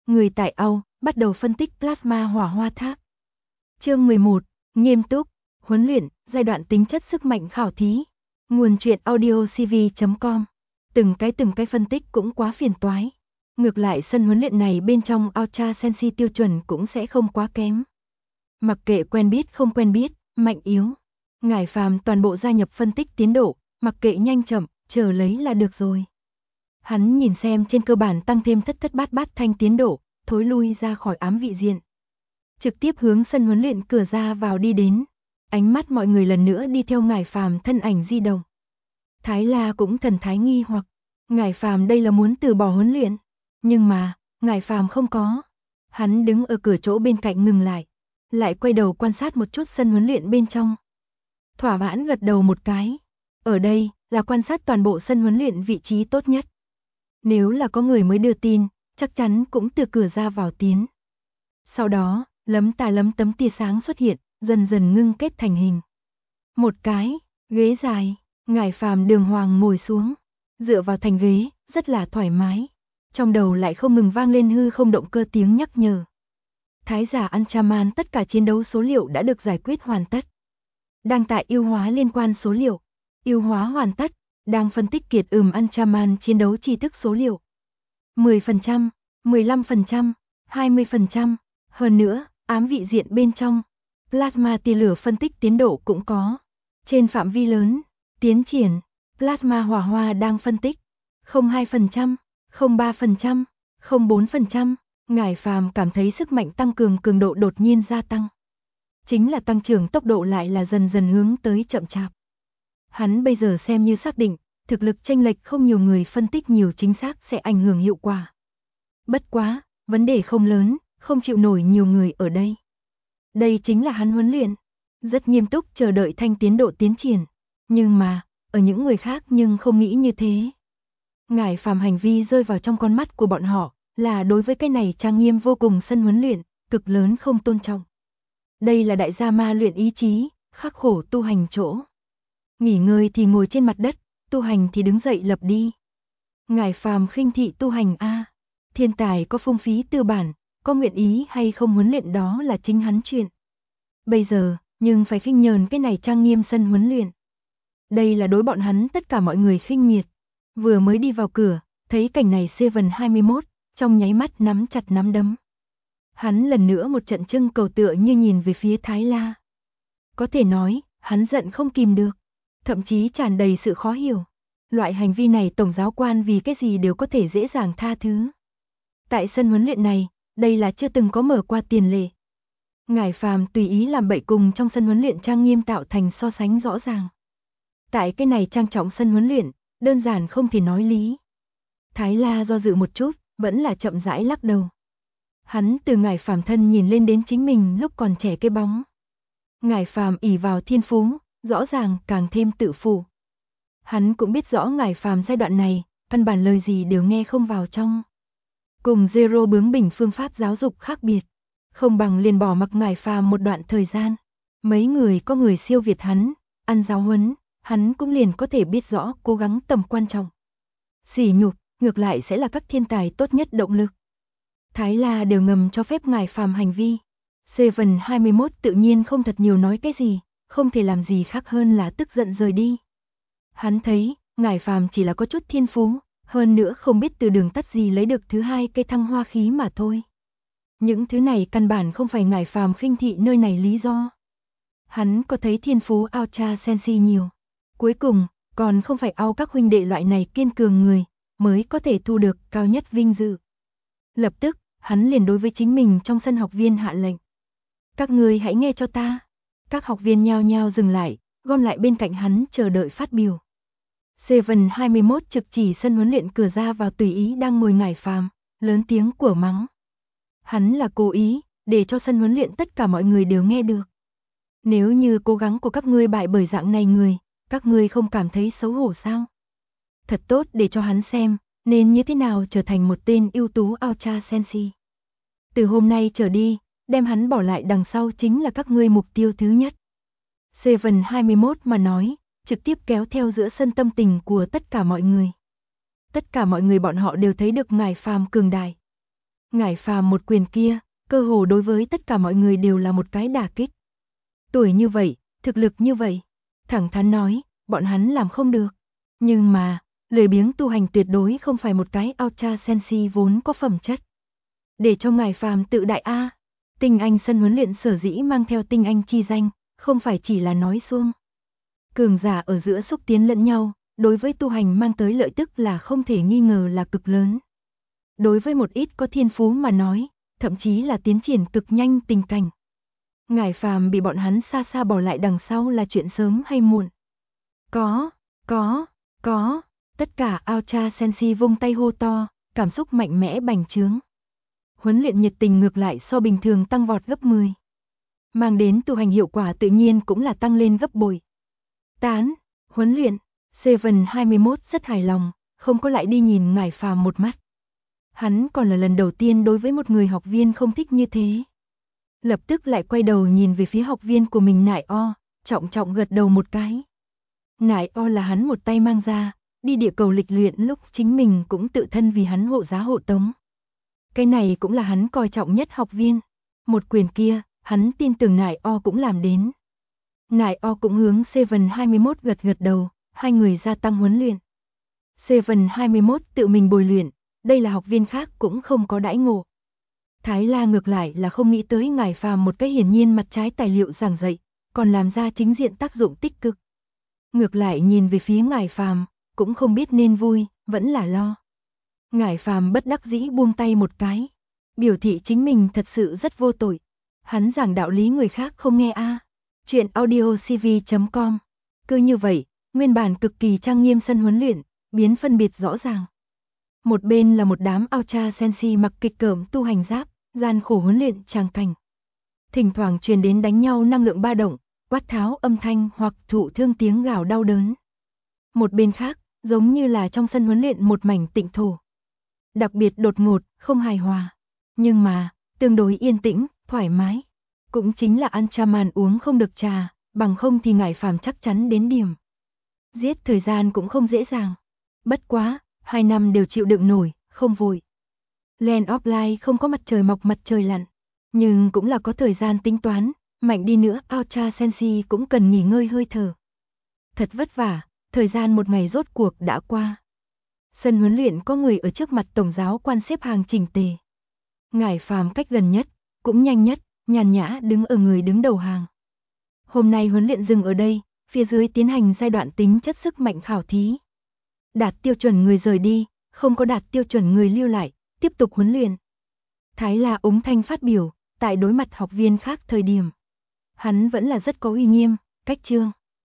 Người tại Âu bắt đầu phân tích plasma hỏa hoa tháp. Chương 11, nghiêm túc, huấn luyện, giai đoạn tính chất sức mạnh khảo thí. Nguồn truyện audiocv.com. Từng cái phân tích cũng quá phiền toái. Ngược lại sân huấn luyện này bên trong Ultra Sensi tiêu chuẩn cũng sẽ không quá kém. Mặc kệ quen biết không quen biết, mạnh yếu, Ngải Phàm toàn bộ gia nhập phân tích tiến độ, mặc kệ nhanh chậm, chờ lấy là được rồi. Hắn nhìn xem trên cơ bản tăng thêm thất bát thanh tiến độ, thối lui ra khỏi ám vị diện. Trực tiếp hướng sân huấn luyện cửa ra vào đi đến. Ánh mắt mọi người lần nữa đi theo Ngải Phàm thân ảnh di động. Thái La cũng thần thái nghi hoặc, Ngải Phàm đây là muốn từ bỏ huấn luyện, nhưng mà, Ngải Phàm không có. Hắn đứng ở cửa chỗ bên cạnh ngừng lại quay đầu quan sát một chút sân huấn luyện bên trong. Thỏa mãn gật đầu một cái. Ở đây là quan sát toàn bộ sân huấn luyện vị trí tốt nhất. Nếu là có người mới đưa tin, chắc chắn cũng từ cửa ra vào tiến. Sau đó, lấm tấm tia sáng xuất hiện, dần dần ngưng kết thành hình. Một cái ghế dài, Ngải Phàm đường hoàng ngồi xuống, dựa vào thành ghế, rất là thoải mái. Trong đầu lại không ngừng vang lên hư không động cơ tiếng nhắc nhở. Thái giả Anchaman tất cả chiến đấu số liệu đã được giải quyết hoàn tất. Đang tại ưu hóa liên quan số liệu. Ưu hóa hoàn tất, đang phân tích kiệt Anchaman chiến đấu tri thức số liệu. 10%, 15%, 20%, hơn nữa, ám vị diện bên trong. Plasma tia lửa phân tích tiến độ cũng có. Trên phạm vi lớn, tiến triển, plasma hỏa hoa đang phân tích. 02%, 03%, 04%. Ngải Phàm cảm thấy sức mạnh tăng cường cường độ đột nhiên gia tăng. Chính là tăng trưởng tốc độ lại là dần dần hướng tới chậm chạp. Hắn bây giờ xem như xác định, thực lực chênh lệch không nhiều người phân tích nhiều chính xác sẽ ảnh hưởng hiệu quả. Bất quá, vấn đề không lớn, không chịu nổi nhiều người ở đây. Đây chính là hắn huấn luyện, rất nghiêm túc chờ đợi thanh tiến độ tiến triển. Nhưng mà, ở những người khác nhưng không nghĩ như thế. Ngải Phàm hành vi rơi vào trong con mắt của bọn họ, là đối với cái này trang nghiêm vô cùng sân huấn luyện, cực lớn không tôn trọng. Đây là đại gia ma luyện ý chí, khắc khổ tu hành chỗ. Nghỉ ngơi thì ngồi trên mặt đất, tu hành thì đứng dậy lập đi. Ngải Phàm khinh thị tu hành a, thiên tài có phung phí tư bản, có nguyện ý hay không huấn luyện đó là chính hắn chuyện. Bây giờ, nhưng phải khinh nhờn cái này trang nghiêm sân huấn luyện. Đây là đối bọn hắn tất cả mọi người khinh miệt. Vừa mới đi vào cửa, thấy cảnh này Seven 21, trong nháy mắt nắm chặt nắm đấm. Hắn lần nữa một trận trưng cầu tựa như nhìn về phía Thái La. Có thể nói, hắn giận không kìm được, thậm chí tràn đầy sự khó hiểu. Loại hành vi này tổng giáo quan vì cái gì đều có thể dễ dàng tha thứ. Tại sân huấn luyện này, đây là chưa từng có mở qua tiền lệ. Ngải Phàm tùy ý làm bậy cùng trong sân huấn luyện trang nghiêm tạo thành so sánh rõ ràng. Tại cái này trang trọng sân huấn luyện, đơn giản không thể nói lý. Thái La do dự một chút, vẫn là chậm rãi lắc đầu. Hắn từ Ngải Phàm thân nhìn lên đến chính mình lúc còn trẻ cái bóng. Ngải Phàm ỷ vào thiên phú, rõ ràng càng thêm tự phụ. Hắn cũng biết rõ Ngải Phàm giai đoạn này, căn bản lời gì đều nghe không vào trong. Cùng Zero bướng bỉnh phương pháp giáo dục khác biệt, không bằng liền bỏ mặc Ngải Phàm một đoạn thời gian. Mấy người có người siêu việt hắn, ăn giáo huấn, hắn cũng liền có thể biết rõ cố gắng tầm quan trọng. Sỉ nhục, ngược lại sẽ là các thiên tài tốt nhất động lực. Thái La đều ngầm cho phép Ngải Phàm hành vi. Seven 21 tự nhiên không thật nhiều nói cái gì, không thể làm gì khác hơn là tức giận rời đi. Hắn thấy, Ngải Phàm chỉ là có chút thiên phú, hơn nữa không biết từ đường tắt gì lấy được thứ hai cây thăng hoa khí mà thôi. Những thứ này căn bản không phải Ngải Phàm khinh thị nơi này lý do. Hắn có thấy thiên phú Ultra Sensi nhiều. Cuối cùng, còn không phải ao các huynh đệ loại này kiên cường người, mới có thể thu được cao nhất vinh dự. Lập tức, hắn liền đối với chính mình trong sân học viên hạ lệnh. Các ngươi hãy nghe cho ta. Các học viên nhao nhao dừng lại, gom lại bên cạnh hắn chờ đợi phát biểu. Seven 21 trực chỉ sân huấn luyện cửa ra vào tùy ý đang ngồi Ngải Phàm, lớn tiếng của mắng. Hắn là cố ý, để cho sân huấn luyện tất cả mọi người đều nghe được. Nếu như cố gắng của các ngươi bại bởi dạng này người, các ngươi không cảm thấy xấu hổ sao? Thật tốt để cho hắn xem, nên như thế nào trở thành một tên ưu tú Ultra Sensi. Từ hôm nay trở đi, đem hắn bỏ lại đằng sau chính là các ngươi mục tiêu thứ nhất. Seven 21 mà nói, trực tiếp kéo theo giữa sân tâm tình của tất cả mọi người. Tất cả mọi người bọn họ đều thấy được Ngải Phàm cường đại. Ngải Phàm một quyền kia, cơ hồ đối với tất cả mọi người đều là một cái đả kích. Tuổi như vậy, thực lực như vậy, thẳng thắn nói, bọn hắn làm không được. Nhưng mà, lười biếng tu hành tuyệt đối không phải một cái Ultra Senshi vốn có phẩm chất. Để cho Ngải Phàm tự đại a. Tinh Anh sân huấn luyện sở dĩ mang theo Tinh Anh chi danh, không phải chỉ là nói suông. Cường giả ở giữa xúc tiến lẫn nhau, đối với tu hành mang tới lợi tức là không thể nghi ngờ là cực lớn. Đối với một ít có thiên phú mà nói, thậm chí là tiến triển cực nhanh tình cảnh. Ngải Phàm bị bọn hắn xa xa bỏ lại đằng sau là chuyện sớm hay muộn. Có, tất cả Ultra Senshi vung tay hô to, cảm xúc mạnh mẽ bành trướng. Huấn luyện nhiệt tình ngược lại so bình thường tăng vọt gấp 10. Mang đến tu hành hiệu quả tự nhiên cũng là tăng lên gấp bội. Huấn luyện, Seven 21 rất hài lòng, không có lại đi nhìn Ngải Phàm một mắt. Hắn còn là lần đầu tiên đối với một người học viên không thích như thế. Lập tức lại quay đầu nhìn về phía học viên của mình Nải O, trọng trọng gật đầu một cái. Nải O là hắn một tay mang ra, đi địa cầu lịch luyện lúc chính mình cũng tự thân vì hắn hộ giá hộ tống. Cái này cũng là hắn coi trọng nhất học viên. Một quyền kia, hắn tin tưởng Nải O cũng làm đến. Nải O cũng hướng Seven 21 gật gật đầu, hai người gia tăng huấn luyện. Seven 21 tự mình bồi luyện, đây là học viên khác cũng không có đãi ngộ. Thái La ngược lại là không nghĩ tới Ngải Phàm một cái hiển nhiên mặt trái tài liệu giảng dạy, còn làm ra chính diện tác dụng tích cực. Ngược lại nhìn về phía Ngải Phàm, cũng không biết nên vui, vẫn là lo. Ngải Phàm bất đắc dĩ buông tay một cái, biểu thị chính mình thật sự rất vô tội. Hắn giảng đạo lý người khác không nghe a. Chuyện audiocv.com. Cứ như vậy, nguyên bản cực kỳ trang nghiêm sân huấn luyện, biến phân biệt rõ ràng. Một bên là một đám Ultra Senshi mặc kịch cỡm tu hành giáp, gian khổ huấn luyện tràng cảnh. Thỉnh thoảng truyền đến đánh nhau năng lượng ba động, quát tháo âm thanh hoặc thụ thương tiếng gào đau đớn. Một bên khác, giống như là trong sân huấn luyện một mảnh tịnh thổ. Đặc biệt đột ngột, không hài hòa. Nhưng mà, tương đối yên tĩnh, thoải mái. Cũng chính là ăn cha màn uống không được trà, bằng không thì Ngải Phàm chắc chắn đến điểm. Giết thời gian cũng không dễ dàng. Bất quá, 2 năm đều chịu đựng nổi, không vội. Land offline không có mặt trời mọc mặt trời lặn, nhưng cũng là có thời gian tính toán, mạnh đi nữa Ultra Senshi cũng cần nghỉ ngơi hơi thở. Thật vất vả, thời gian một ngày rốt cuộc đã qua. Sân huấn luyện có người ở trước mặt tổng giáo quan xếp hàng chỉnh tề. Ngải Phàm cách gần nhất, cũng nhanh nhất, nhàn nhã đứng ở người đứng đầu hàng. Hôm nay huấn luyện dừng ở đây, phía dưới tiến hành giai đoạn tính chất sức mạnh khảo thí. Đạt tiêu chuẩn người rời đi, không có đạt tiêu chuẩn người lưu lại, tiếp tục huấn luyện. Thái La ống thanh phát biểu, tại đối mặt học viên khác thời điểm. Hắn vẫn là rất có uy nghiêm, cách chương.